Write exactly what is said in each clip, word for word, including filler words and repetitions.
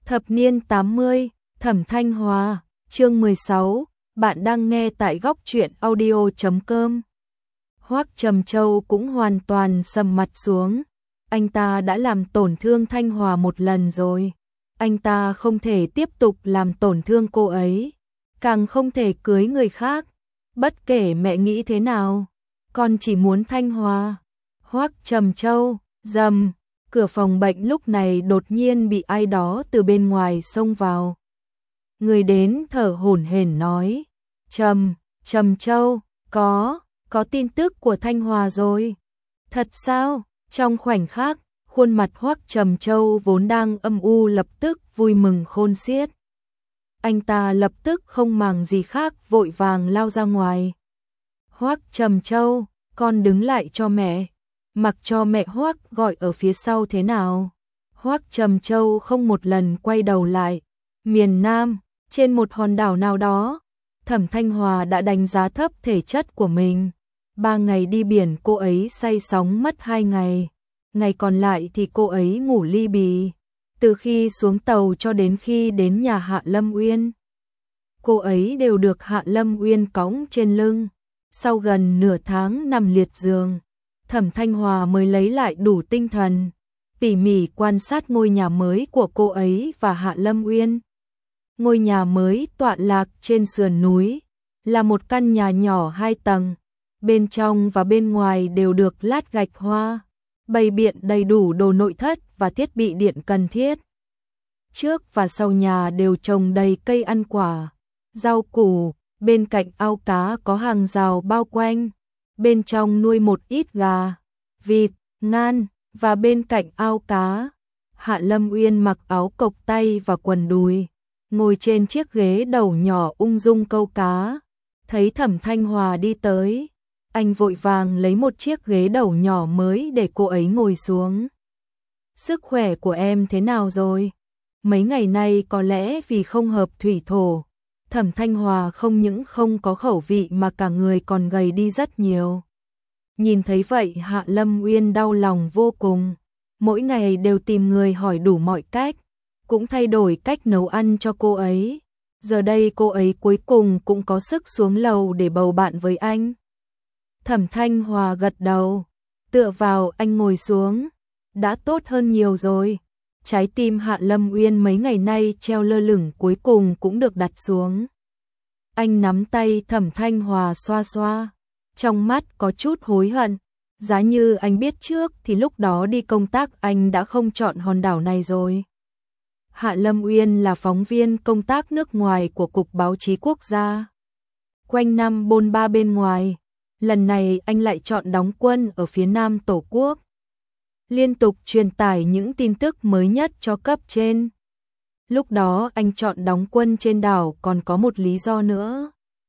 Thập niên tám mươi, Thẩm Thanh Hòa, chương mười sáu, bạn đang nghe tại góc truyện audio chấm com. Hoắc Trầm Châu cũng hoàn toàn sầm mặt xuống. Anh ta đã làm tổn thương Thanh Hòa một lần rồi. Anh ta không thể tiếp tục làm tổn thương cô ấy, càng không thể cưới người khác. Bất kể mẹ nghĩ thế nào, con chỉ muốn Thanh Hòa. Hoắc Trầm Châu, rầm, cửa phòng bệnh lúc này đột nhiên bị ai đó từ bên ngoài xông vào. Người đến thở hổn hển nói, Trầm, Trầm Châu, có, có tin tức của Thanh Hòa rồi. Thật sao? Trong khoảnh khắc, khuôn mặt Hoắc Trầm Châu vốn đang âm u lập tức vui mừng khôn xiết. Anh ta lập tức không màng gì khác vội vàng lao ra ngoài. Hoắc Trầm Châu, con đứng lại cho mẹ. Mặc cho mẹ Hoắc gọi ở phía sau thế nào. Hoắc Trầm Châu không một lần quay đầu lại. Miền Nam, trên một hòn đảo nào đó, Thẩm Thanh Hòa đã đánh giá thấp thể chất của mình. Ba ngày đi biển cô ấy say sóng mất hai ngày. Ngày còn lại thì cô ấy ngủ ly bì. Từ khi xuống tàu cho đến khi đến nhà Hạ Lâm Uyên, cô ấy đều được Hạ Lâm Uyên cõng trên lưng. Sau gần nửa tháng nằm liệt giường, Thẩm Thanh Hòa mới lấy lại đủ tinh thần, tỉ mỉ quan sát ngôi nhà mới của cô ấy và Hạ Lâm Uyên. Ngôi nhà mới tọa lạc trên sườn núi, là một căn nhà nhỏ hai tầng, bên trong và bên ngoài đều được lát gạch hoa, bày biện đầy đủ đồ nội thất và thiết bị điện cần thiết. Trước và sau nhà đều trồng đầy cây ăn quả, rau củ, bên cạnh ao cá có hàng rào bao quanh, bên trong nuôi một ít gà, vịt, ngan, và bên cạnh ao cá, Hạ Lâm Uyên mặc áo cộc tay và quần đùi, ngồi trên chiếc ghế đầu nhỏ ung dung câu cá. Thấy Thẩm Thanh Hòa đi tới, anh vội vàng lấy một chiếc ghế đầu nhỏ mới để cô ấy ngồi xuống. Sức khỏe của em thế nào rồi? Mấy ngày nay có lẽ vì không hợp thủy thổ, Thẩm Thanh Hòa không những không có khẩu vị mà cả người còn gầy đi rất nhiều. Nhìn thấy vậy Hạ Lâm Uyên đau lòng vô cùng, mỗi ngày đều tìm người hỏi đủ mọi cách, cũng thay đổi cách nấu ăn cho cô ấy. Giờ đây cô ấy cuối cùng cũng có sức xuống lầu để bầu bạn với anh. Thẩm Thanh Hòa gật đầu, tựa vào anh ngồi xuống. Đã tốt hơn nhiều rồi. Trái tim Hạ Lâm Uyên mấy ngày nay treo lơ lửng cuối cùng cũng được đặt xuống. Anh nắm tay Thẩm Thanh Hòa xoa xoa, trong mắt có chút hối hận. Giá như anh biết trước thì lúc đó đi công tác anh đã không chọn hòn đảo này rồi. Hạ Lâm Uyên là phóng viên công tác nước ngoài của Cục Báo chí Quốc gia. Quanh năm bôn ba bên ngoài, lần này anh lại chọn đóng quân ở phía nam Tổ quốc. Liên tục truyền tải những tin tức mới nhất cho cấp trên. Lúc đó anh chọn đóng quân trên đảo còn có một lý do nữa.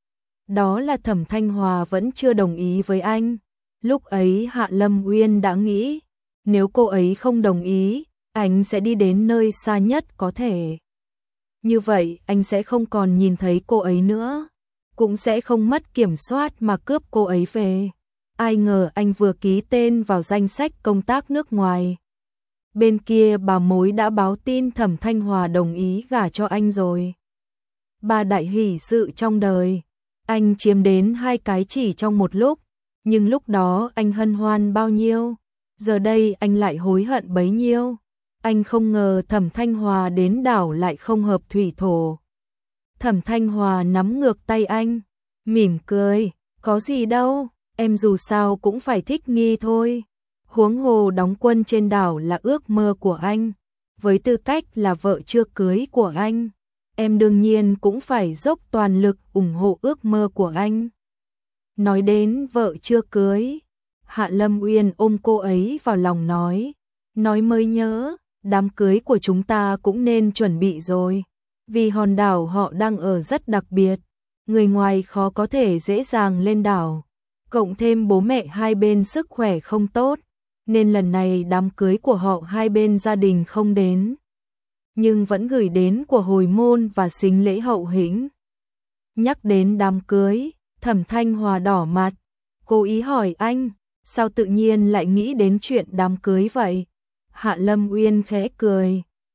Đó là Thẩm Thanh Hòa vẫn chưa đồng ý với anh. Lúc ấy Hạ Lâm Uyên đã nghĩ, nếu cô ấy không đồng ý, anh sẽ đi đến nơi xa nhất có thể. Như vậy anh sẽ không còn nhìn thấy cô ấy nữa, cũng sẽ không mất kiểm soát mà cướp cô ấy về. Ai ngờ anh vừa ký tên vào danh sách công tác nước ngoài, bên kia bà mối đã báo tin Thẩm Thanh Hòa đồng ý gả cho anh rồi. Ba đại hỷ sự trong đời, anh chiếm đến hai cái chỉ trong một lúc, nhưng lúc đó anh hân hoan bao nhiêu, giờ đây anh lại hối hận bấy nhiêu. Anh không ngờ Thẩm Thanh Hòa đến đảo lại không hợp thủy thổ. Thẩm Thanh Hòa nắm ngược tay anh, mỉm cười, có gì đâu, em dù sao cũng phải thích nghi thôi. Huống hồ đóng quân trên đảo là ước mơ của anh, với tư cách là vợ chưa cưới của anh, em đương nhiên cũng phải dốc toàn lực ủng hộ ước mơ của anh. Nói đến vợ chưa cưới, Hạ Lâm Uyên ôm cô ấy vào lòng nói, nói mới nhớ, đám cưới của chúng ta cũng nên chuẩn bị rồi, vì hòn đảo họ đang ở rất đặc biệt, người ngoài khó có thể dễ dàng lên đảo, cộng thêm bố mẹ hai bên sức khỏe không tốt, nên lần này đám cưới của họ hai bên gia đình không đến, nhưng vẫn gửi đến của hồi môn và sính lễ hậu hĩnh. Nhắc đến đám cưới, Thẩm Thanh Hòa đỏ mặt, cố ý hỏi anh, sao tự nhiên lại nghĩ đến chuyện đám cưới vậy? Hạ Lâm Uyên khẽ cười,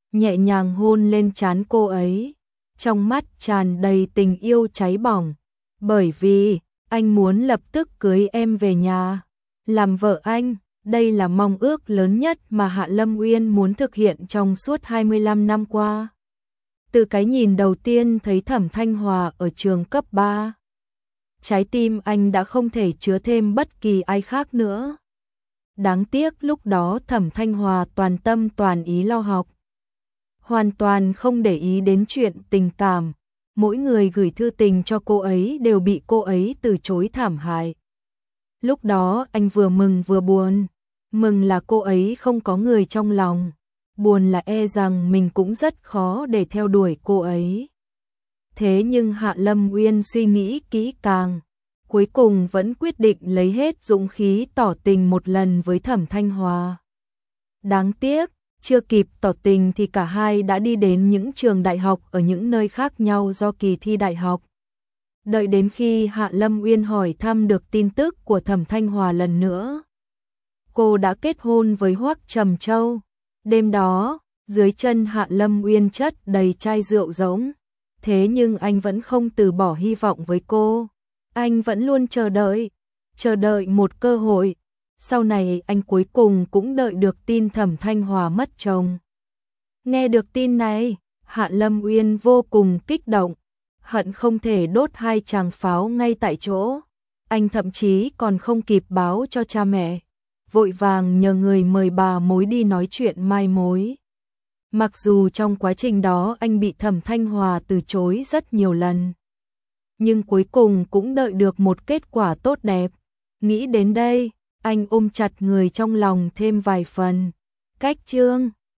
nhẹ nhàng hôn lên trán cô ấy, trong mắt tràn đầy tình yêu cháy bỏng, bởi vì anh muốn lập tức cưới em về nhà, làm vợ anh. Đây là mong ước lớn nhất mà Hạ Lâm Uyên muốn thực hiện trong suốt hai mươi lăm năm qua. Từ cái nhìn đầu tiên thấy Thẩm Thanh Hòa ở trường cấp ba, trái tim anh đã không thể chứa thêm bất kỳ ai khác nữa. Đáng tiếc lúc đó Thẩm Thanh Hòa toàn tâm toàn ý lo học, hoàn toàn không để ý đến chuyện tình cảm. Mỗi người gửi thư tình cho cô ấy đều bị cô ấy từ chối thảm hại. Lúc đó anh vừa mừng vừa buồn, mừng là cô ấy không có người trong lòng, buồn là e rằng mình cũng rất khó để theo đuổi cô ấy. Thế nhưng Hạ Lâm Uyên suy nghĩ kỹ càng, cuối cùng vẫn quyết định lấy hết dũng khí tỏ tình một lần với Thẩm Thanh Hòa. Đáng tiếc, chưa kịp tỏ tình thì cả hai đã đi đến những trường đại học ở những nơi khác nhau do kỳ thi đại học. Đợi đến khi Hạ Lâm Uyên hỏi thăm được tin tức của Thẩm Thanh Hòa lần nữa, cô đã kết hôn với Hoắc Trầm Châu. Đêm đó, dưới chân Hạ Lâm Uyên chất đầy chai rượu rỗng, thế nhưng anh vẫn không từ bỏ hy vọng với cô. Anh vẫn luôn chờ đợi, chờ đợi một cơ hội. Sau này anh cuối cùng cũng đợi được tin Thẩm Thanh Hòa mất chồng. Nghe được tin này, Hạ Lâm Uyên vô cùng kích động, hận không thể đốt hai tràng pháo ngay tại chỗ. Anh thậm chí còn không kịp báo cho cha mẹ, vội vàng nhờ người mời bà mối đi nói chuyện mai mối. Mặc dù trong quá trình đó anh bị Thẩm Thanh Hòa từ chối rất nhiều lần, nhưng cuối cùng cũng đợi được một kết quả tốt đẹp. Nghĩ đến đây, anh ôm chặt người trong lòng thêm vài phần. Cách chương